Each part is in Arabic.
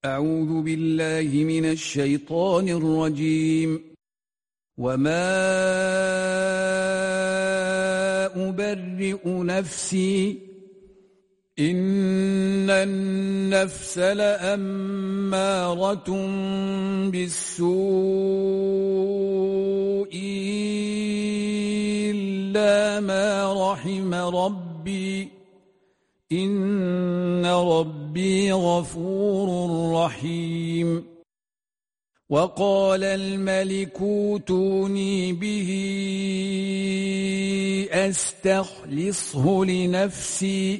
أعوذ بالله من الشيطان الرجيم. وما أبرئ نفسي إن النفس لأمارة بالسوء إلا ما رحم ربي إن ربي غفور رحيم. وقال الملك اوتوني به أستخلصه لنفسي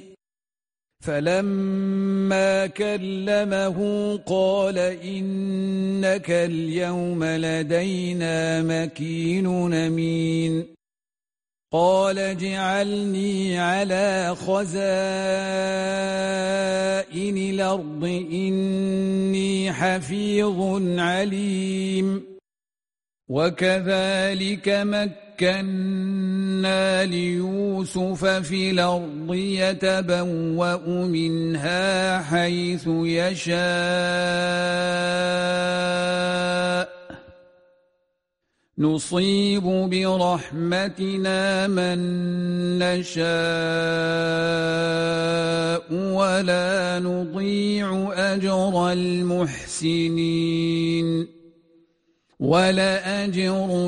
فلما كلمه قال إنك اليوم لدينا مكين أمين. قال اجعلني على خزائن الأرض إني حفيظ عليم. وكذلك مكنا ليوسف في الأرض يتبوأ منها حيث يشاء نصيب برحمتنا من نشاء ولا نضيع أجر المحسنين. ولأجر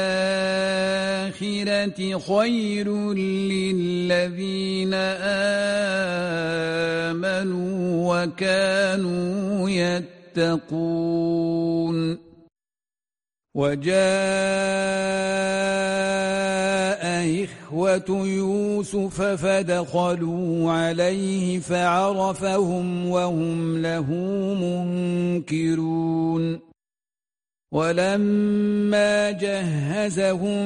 الآخرة خير للذين آمنوا وكانوا يتقون. وجاء إخوة يوسف فدخلوا عليه فعرفهم وهم له منكرون. ولما جهزهم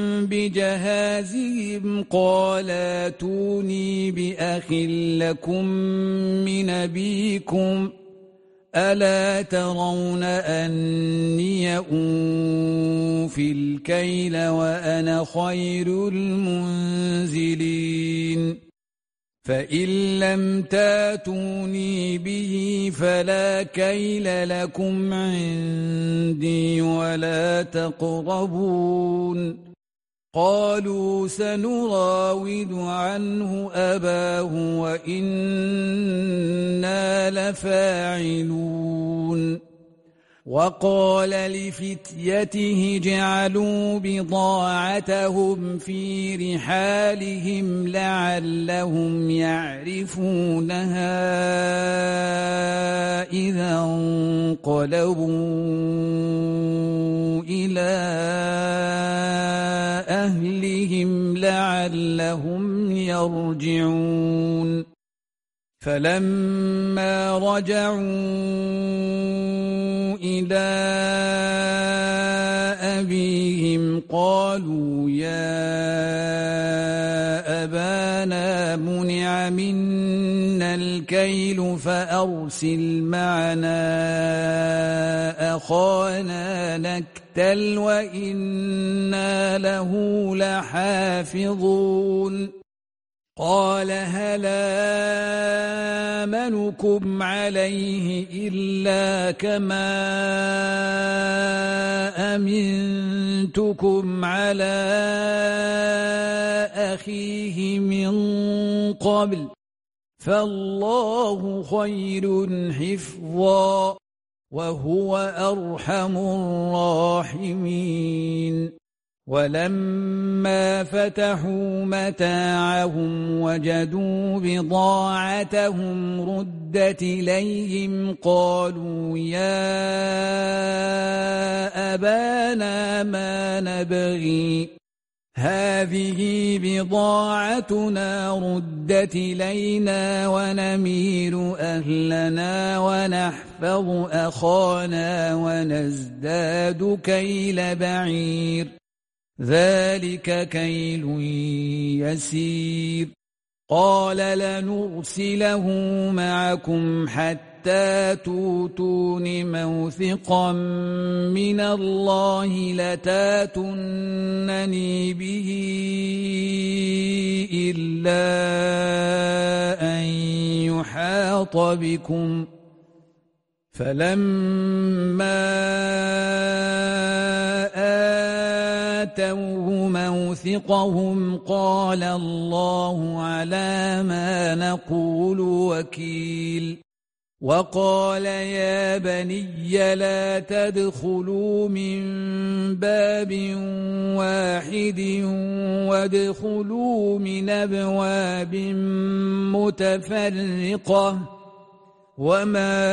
بجهازهم قال ائتوني بأخ لكم من أبيكم ألا ترون أني أوفي الكيل وأنا خير المنزلين. فإن لم تاتوني به فلا كيل لكم عندي ولا تقربون. قالوا سنراود عنه أباه وإنا لفاعلون. وقال لفتيته اجعلوا بضاعتهم في رحالهم لعلهم يعرفونها إذا انقلبوا إلى أهلهم لعلهم يرجعون. فلما رجعوا إلى أبيهم قالوا يا أبانا منع منا الكيل فأرسل معنا أخانا نكتل وإنا له لحافظون. قال هل آمنكم عليه إلا كما أمنتكم على أخيه من قبل فالله خير حفظا وهو أرحم الراحمين. ولما فتحوا متاعهم وجدوا بضاعتهم ردت إليهم قالوا يا أبانا ما نبغي هذه بضاعتنا ردت إلينا ونمير أهلنا ونحفظ أخانا ونزداد كيل بعير ذلك كيل يسير. قال لنرسله معكم حتى توتون موثقا من الله لتاتونني به إلا أن يحاط بكم فلما آتوه موثقهم قال الله على ما نقول وكيل وقال يا بني لا تدخلوا من باب واحد وادخلوا من أبواب متفرقة وما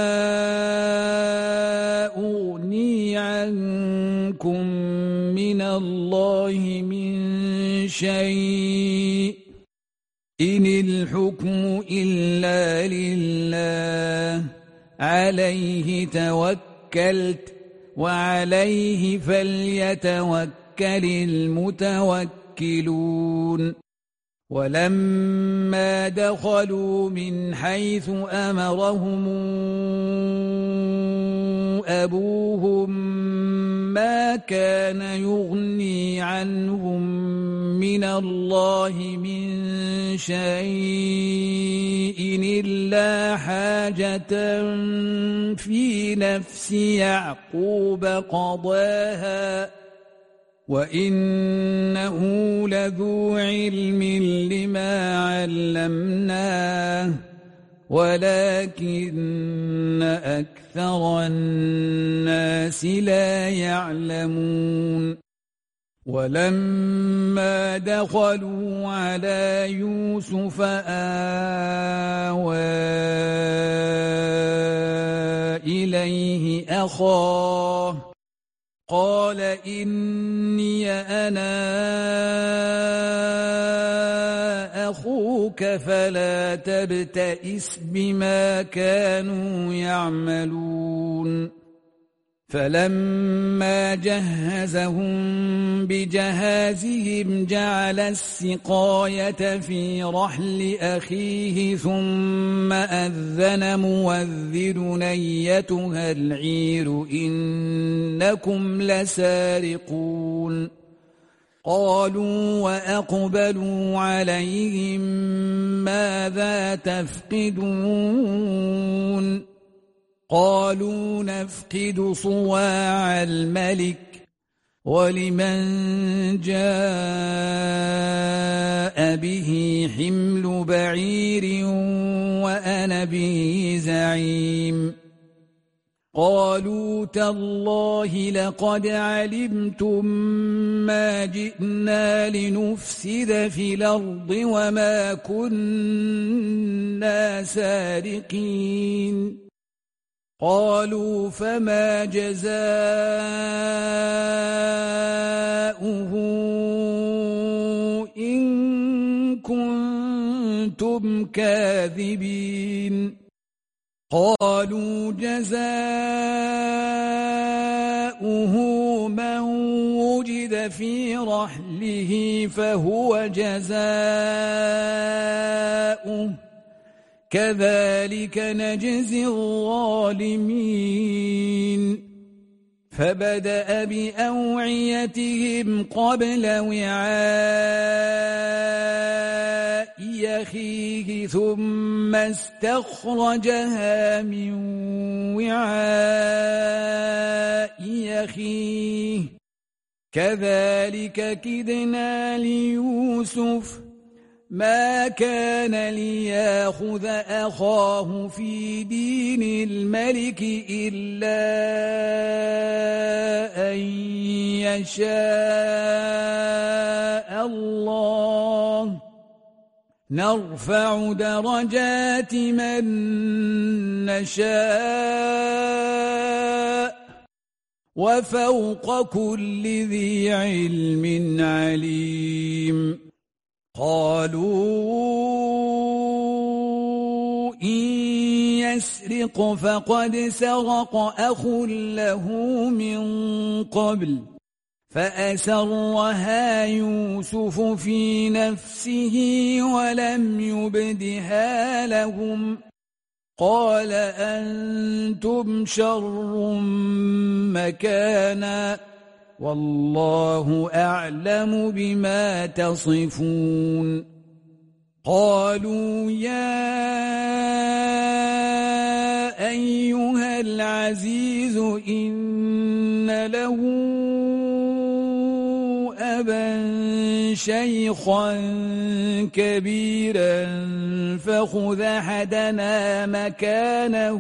أغني عنكم من الله من شيء إن الحكم إلا لله عليه توكلت وعليه فليتوكل المتوكلون ولما دخلوا من حيث أمرهم أبوهم ما كان يغني عنهم من الله من شيء إلا حاجة في نفس يعقوب قضاها وإنه لذو علم لما علمناه ولكن أكثر الناس لا يعلمون ولما دخلوا على يوسف آوى إليه أخاه قال إني أنا أخوك فلا تبتئس بما كانوا يعملون فلما جهزهم بجهازهم جعل السقاية في رحل أخيه ثم أذن مؤذن أيتها العير إنكم لسارقون قالوا وأقبلوا عليهم ماذا تفقدون قالوا نفقد صواع الملك ولمن جاء به حمل بعير وأنا به زعيم قالوا تالله لقد علمتم ما جئنا لنفسد في الأرض وما كنا سارقين قالوا فما جزاؤه إن كنتم كاذبين قالوا جزاؤه من وجد في رحله فهو جزاؤه كذلك نجزي الظالمين فبدأ بأوعيتهم قبل وعاء أخيه ثم استخرجها من وعاء أخيه كذلك كدنا ليوسف ما كان ليأخذ أخاه في دين الملك إلا أن يشاء الله نرفع درجات من نشاء وفوق كل ذي علم عليم قالوا إن يسرق فقد سرق أخ له من قبل فأسرها يوسف في نفسه ولم يبدها لهم قال أنتم شر مكانا والله أعلم بما تصفون قالوا يا أيها العزيز إن له أبا شيخا كبيرا فخذ أحدنا مكانه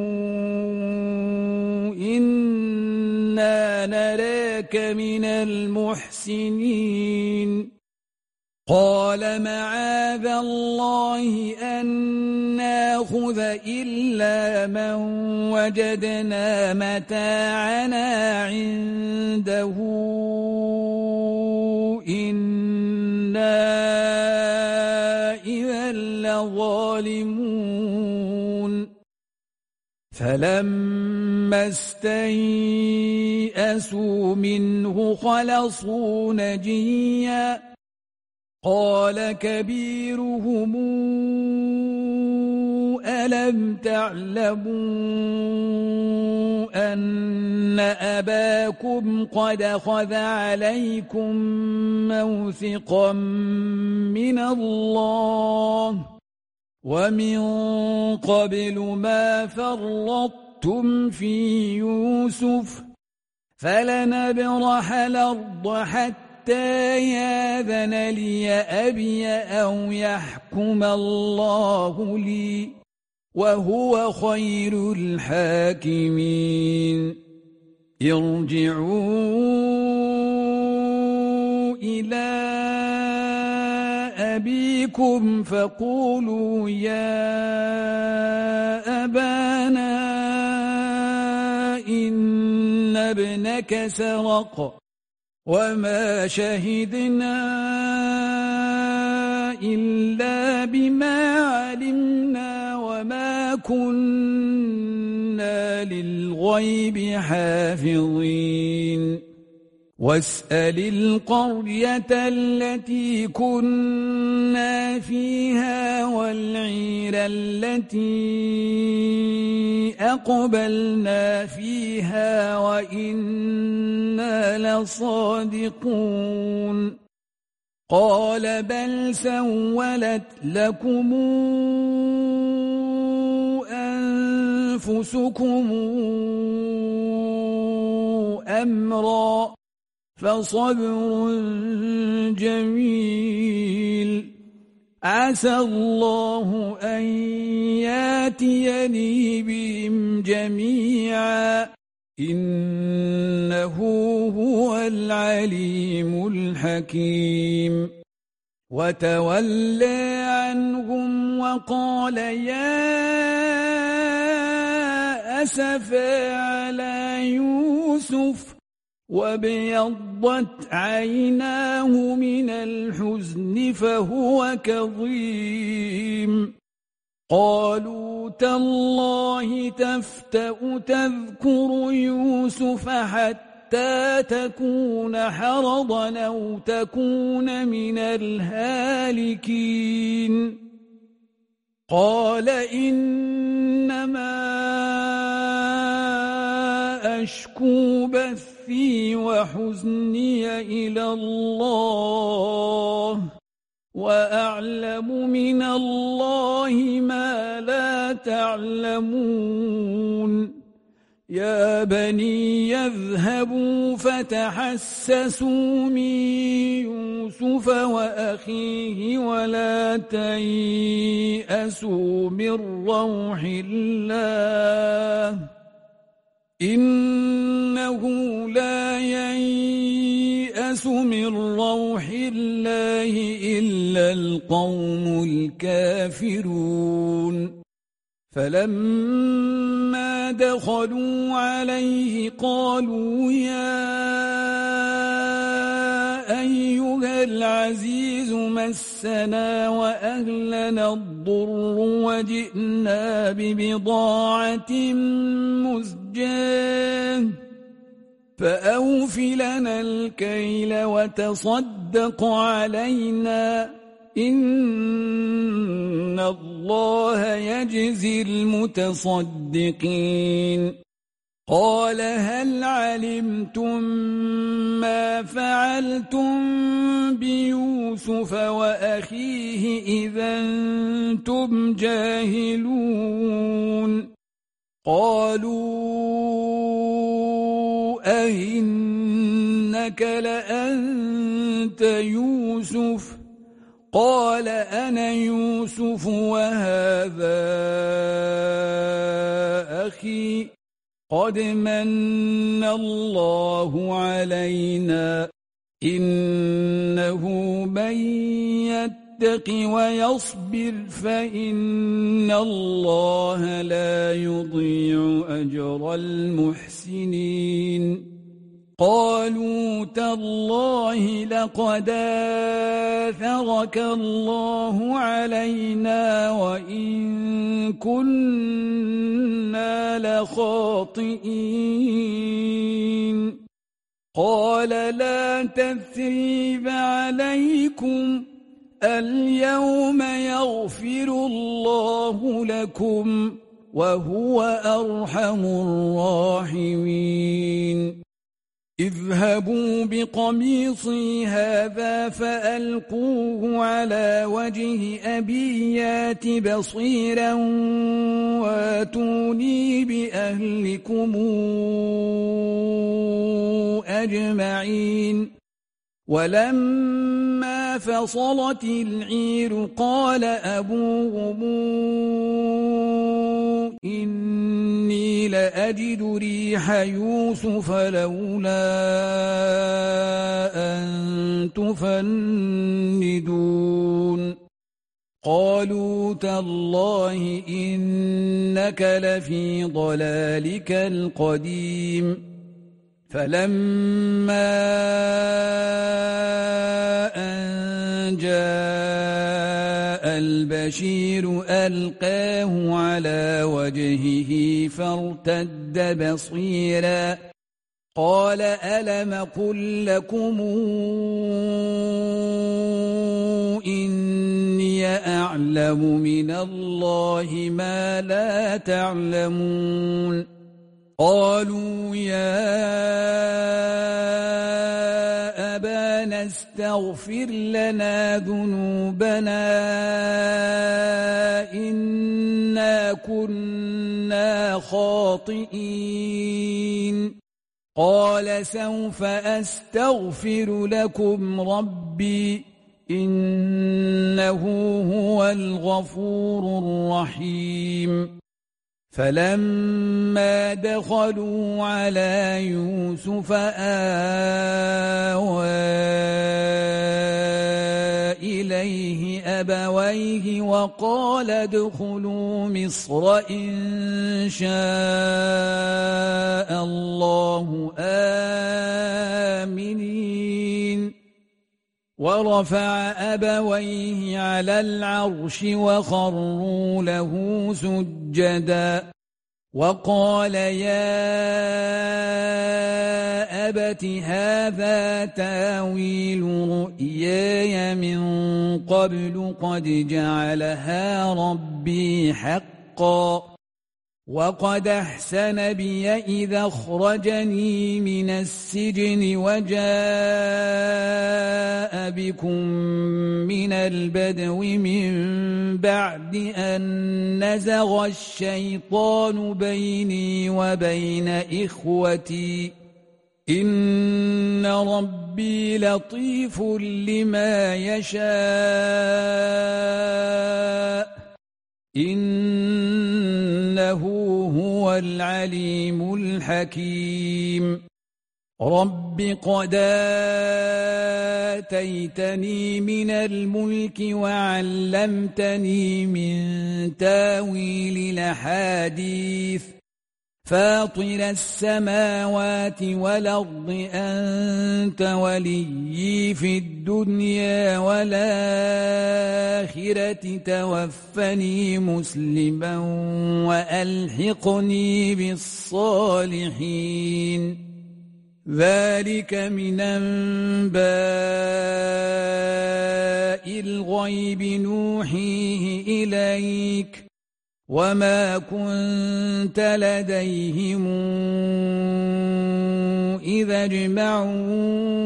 إنا نراك من المحسنين قال معاذ الله أن ناخذ إلا من وجدنا متاعنا عنده إنا إذا لظالمون فلما استيئسوا منه خلصوا نجيا قال كبيرهم ألم تعلموا أن أباكم قد أخذ عليكم موثقا من الله ومن قبل ما فرطتم في يوسف فلنبرح الأرض حتى ياذن لي أبي أو يحكم الله لي وهو خير الحاكمين ارجعوا إلى أبيكم فقولوا يا أبانا إن ابنك سرق وما شهدنا إلا بما علمنا وما كنا للغيب حافظين واسأل القرية التي كنا فيها والعير التي أقبلنا فيها وإنا لصادقون قال بل سولت لكم أنفسكم أمرا فصبر جميل عسى الله أن ياتيني بهم جميعا إنه هو العليم الحكيم وتولى عنهم وقال يا أسفا على يوسف وابيضت عيناه من الحزن فهو كظيم قالوا تالله تفتأ تذكر يوسف حتى تكون حرضا أو تكون من الهالكين قال إنما أشكو بثي وحزني إلى الله وأعلم من الله ما لا تعلمون يا بني يذهبوا فتحسسوا من يوسف وأخيه ولا تيأسوا من روح الله إنه لا ييأس من روح الله إلا القوم الكافرون فلما دخلوا عليه قالوا يا أيها العزيز مسنا وأهلنا الضر وجئنا ببضاعة مزجاة فأوف لنا الكيل وتصدق علينا إن الله يجزي المتصدقين قال هل علمتم ما فعلتم بيوسف وأخيه إذا أنتم جاهلون قالوا أئنك لأنت يوسف قال أنا يوسف وهذا أخي قد من الله علينا إنه من يتق ويصبر فإن الله لا يضيع أجر المحسنين قالوا تالله لقد آثرك الله علينا وإن كنا لخاطئين قال لا تثريب عليكم اليوم يغفر الله لكم وهو أرحم الراحمين اذهبوا بقميصي هذا فألقوه على وجه أبي يات بصيرا واتوني بأهلكم أجمعين ولما فصلت العير قال أبوهم إني لأجد ريح يوسف لولا أن تفندون قالوا تالله إنك لفي ضلالك القديم فلما أن جاء البشير ألقاه على وجهه فارتد بصيرا قال ألم قل لكم إني أعلم من الله ما لا تعلمون قالوا يا أبانا استغفر لنا ذنوبنا إنا كنا خاطئين قال سوف أستغفر لكم ربي إنه هو الغفور الرحيم فلما دخلوا على يوسف آوى إليه أبويه وقال ادخلوا مصر إن شاء الله آمنين ورفع أبويه على العرش وخروا له سجدا وقال يا أبت هذا تاويل رؤياي من قبل قد جعلها ربي حقا وقد أحسن بي إذا أخرجني من السجن وجاء بكم من البدو من بعد أن نزغ الشيطان بيني وبين إخوتي إن ربي لطيف لما يشاء إنه هو العليم الحكيم رب قد آتيتني من الملك وعلمتني من تاويل الأحاديث فاطر السماوات والأرض أنت وليي في الدنيا والآخرة توفني مسلما وألحقني بالصالحين ذلك من أنباء الغيب نوحيه إليك وما كنت لديهم إذا اجمعوا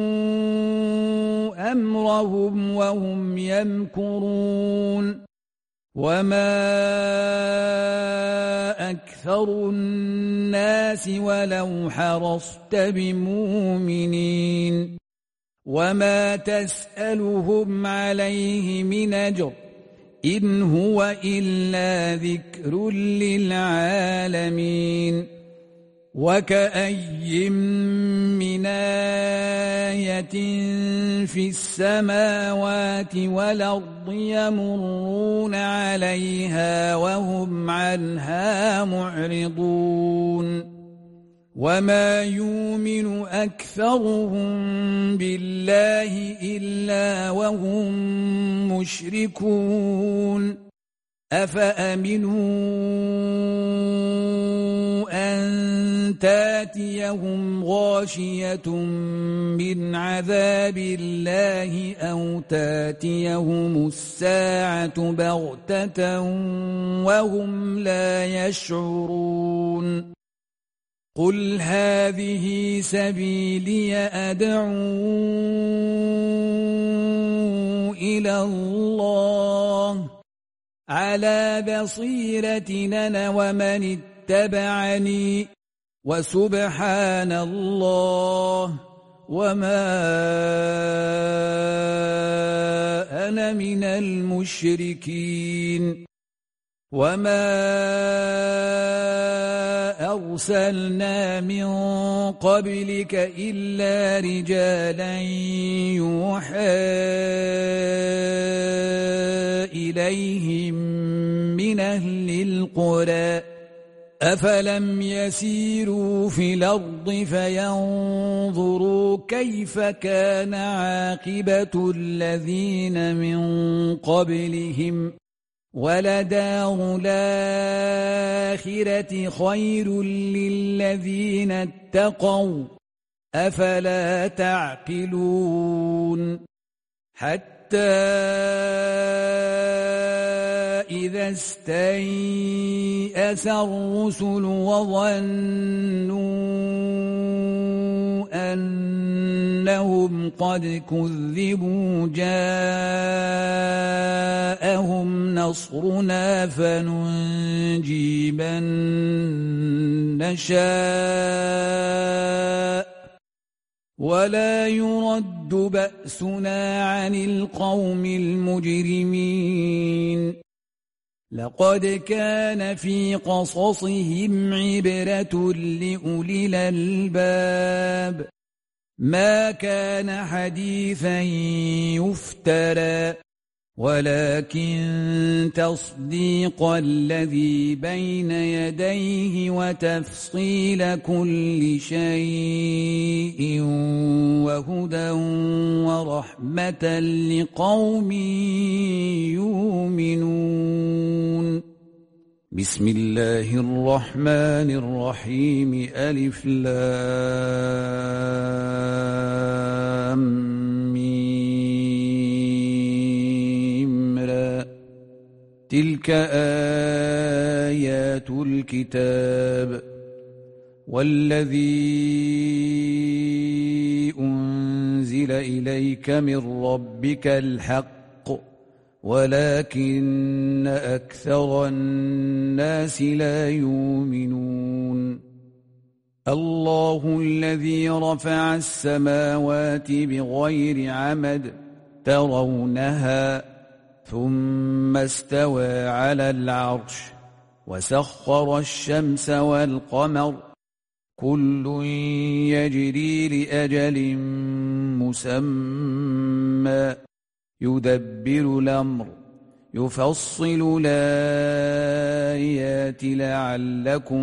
أمرهم وهم يمكرون وما أكثر أكثر الناس ولو حرصت بمؤمنين وما تسألهم عليه من أجر إن هو إلا ذكر للعالمين وكأي من آية في السماوات والأرض يمرون عليها وهم عنها معرضون وما يؤمن أكثرهم بالله إلا وهم مشركون أفأمنوا أن تاتيهم غاشية من عذاب الله أو تاتيهم الساعة بغتة وهم لا يشعرون قل هذه سبيلي أدعو إلى الله على بصيرة أنا ومن اتبعني وسبحان الله وما أنا من المشركين وما أرسلنا من قبلك إلا رجالا يوحى إليهم من أهل القرى أفلم يسيروا في الأرض فينظروا كيف كان عاقبة الذين من قبلهم ولدار الآخرة خير للذين اتقوا أفلا تعقلون حتى إذا استيأس الرسل وظنوا أنهم قد كذبوا جاءهم نصرنا فننجي من نشاء ولا يرد بأسنا عن القوم المجرمين لقد كان في قصصهم عبرة لأولي الألباب ما كان حديثا يفترى ولكن تصديق الذي بين يديه وتفصيل كل شيء وهدى ورحمة لقوم يؤمنون بسم الله الرحمن الرحيم ألف لام ميم را تلك آيات الكتاب والذي أنزل إليك من ربك الحق ولكن أكثر الناس لا يؤمنون الله الذي رفع السماوات بغير عمد ترونها ثم استوى على العرش وسخر الشمس والقمر كل يجري لأجل مسمى يدبر الأمر يفصل الآيات لعلكم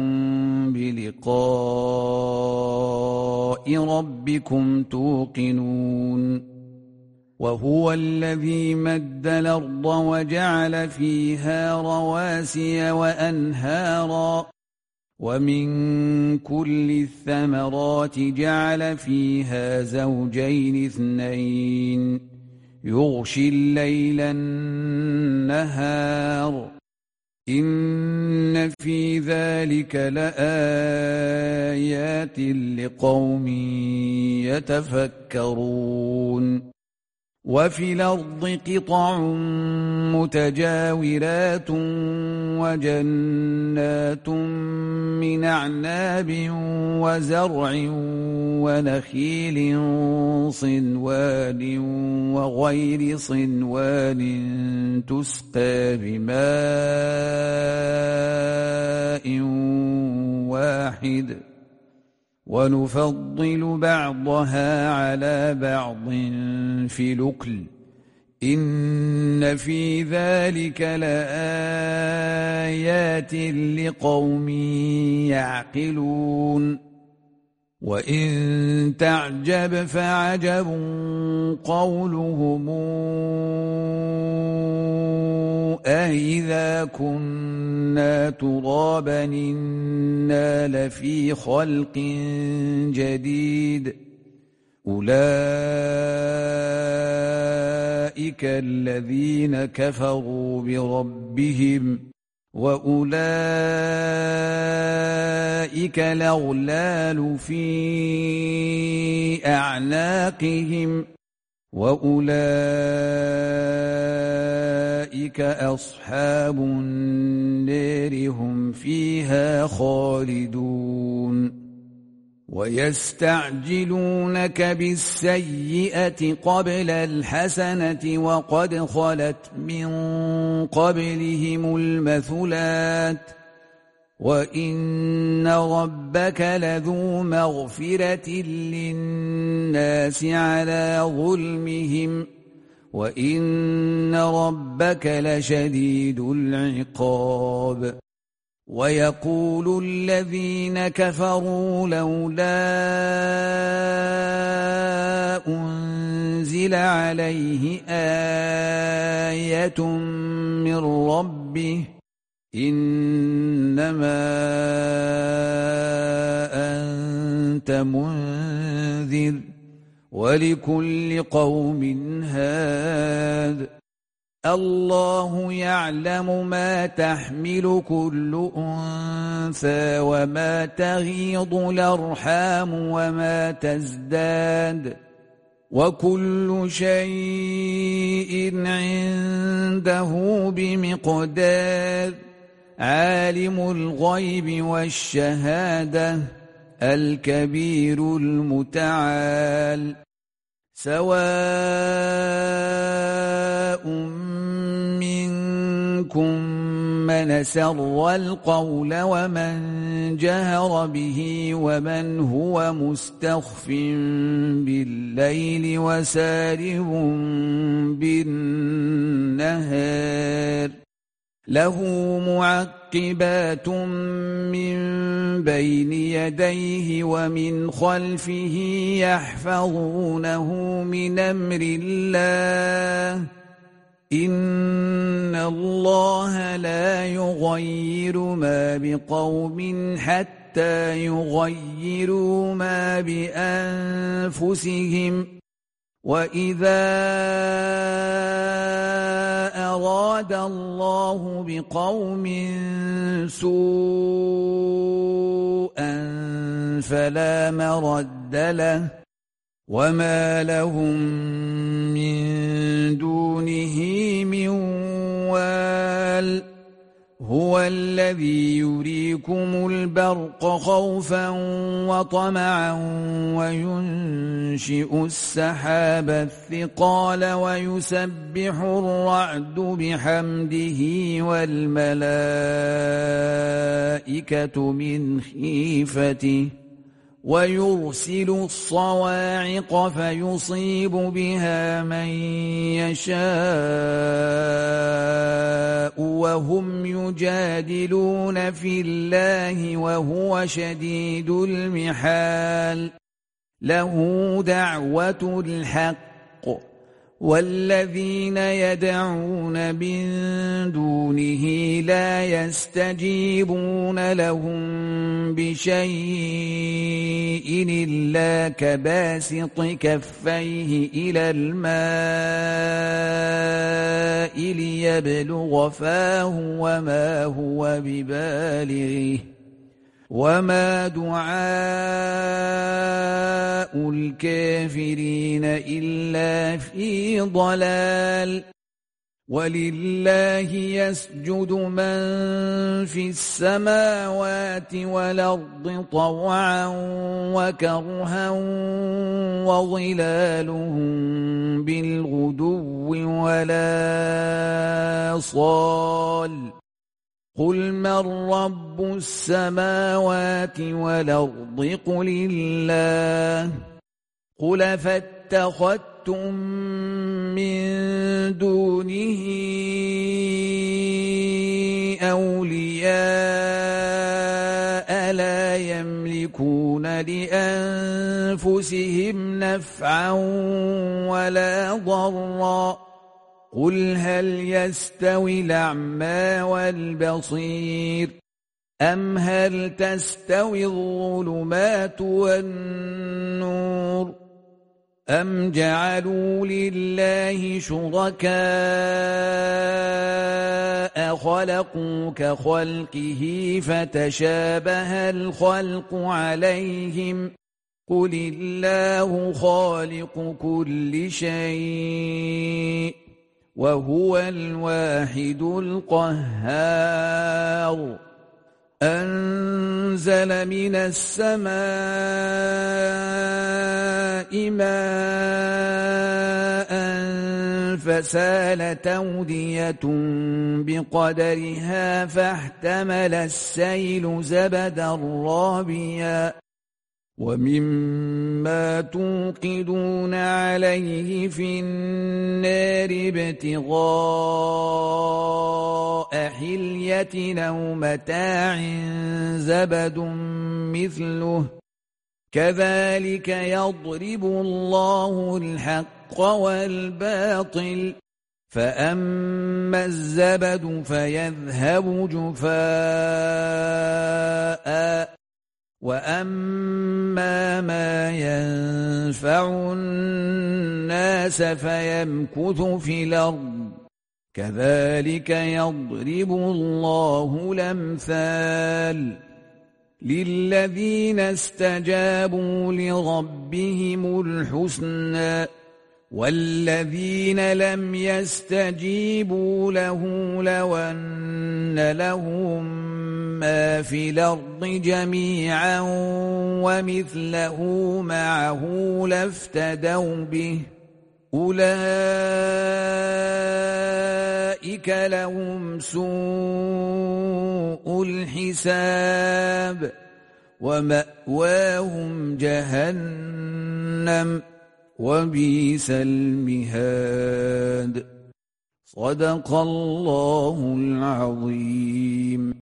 بلقاء ربكم توقنون وهو الذي مد الأرض وجعل فيها رواسي وأنهارا ومن كل الثمرات جعل فيها زوجين اثنين يغشي الليل النهار إن في ذلك لآيات لقوم يتفكرون وفي الأرض قطع متجاورات وجنات من أعناب وزرع ونخيل صنوان وغير صنوان تسقى بماء واحد ونفضل بعضها على بعض في الأكل إن في ذلك لآيات لقوم يعقلون وإن تعجب فعجب قولهم أإذا كنا ترابا إنا لفي خلق جديد أولئك الذين كفروا بربهم وأولئك الأغلال في أعناقهم وأولئك أصحاب النار هم فيها خالدون ويستعجلونك بالسيئة قبل الحسنة وقد خلت من قبلهم المثلات وإن ربك لذو مغفرة للناس على ظلمهم وإن ربك لشديد العقاب ويقول الذين كفروا لولا أنزل عليه آية من ربه إنما أنت منذر ولكل قوم هاد الله يعلم ما تحمل كل أنثى وما تغيض الأرحام وما تزداد وكل شيء عنده بمقدار عالم الغيب والشهادة الكبير المتعال سواء منكم من سر القول ومن جهر به ومن هو مستخف بالليل وسارب بالنهار له معقبات من بين يديه ومن خلفه يحفظونه من أمر الله إن الله لا يغير ما بقوم حتى يغيروا ما بأنفسهم وإذا أراد الله بقوم سوءا فلا مرد له وما لهم من دونه من وال هو الذي يريكم البرق خوفا وطمعا وينشئ السحاب الثقال ويسبح الرعد بحمده والملائكة من خيفته ويرسل الصواعق فيصيب بها من يشاء وهم يجادلون في الله وهو شديد المحال له دعوة الحق والذين يدعون من دونه لا يستجيبون لهم بشيء إلا كباسط كفيه إلى الماء ليبلغ فاه وما هو ببالغه وما دعاء الكافرين إلا في ضلال ولله يسجد من في السماوات والأرض طوعا وكرها وظلالهم بالغدو ولا صال قل من رب السماوات والأرض قل الله قل فاتخذتم من دونه أولياء لا يملكون لأنفسهم نفعا ولا ضرا قل هل يستوي الأعمى والبصير أم هل تستوي الظلمات والنور أم جعلوا لله شركاء خلقوا كخلقه فتشابه الخلق عليهم قل الله خالق كل شيء وهو الواحد القهار أنزل من السماء ماء فسالت أودية بقدرها فاحتمل السيل زبدا رابيا ومما توقدون عليه في النار ابتغاء حلية أو متاع زبد مثله كذلك يضرب الله الحق والباطل فأما الزبد فيذهب جفاء وأما ما ينفع الناس فيمكث في الأرض كذلك يضرب الله الأمثال للذين استجابوا لربهم الحسنى والذين لم يستجيبوا له لو أن لهم ما في الأرض جميعا ومثله معه لافتدوا به أولئك لهم سوء الحساب ومأواهم جهنم وبئس المهاد صدق الله العظيم.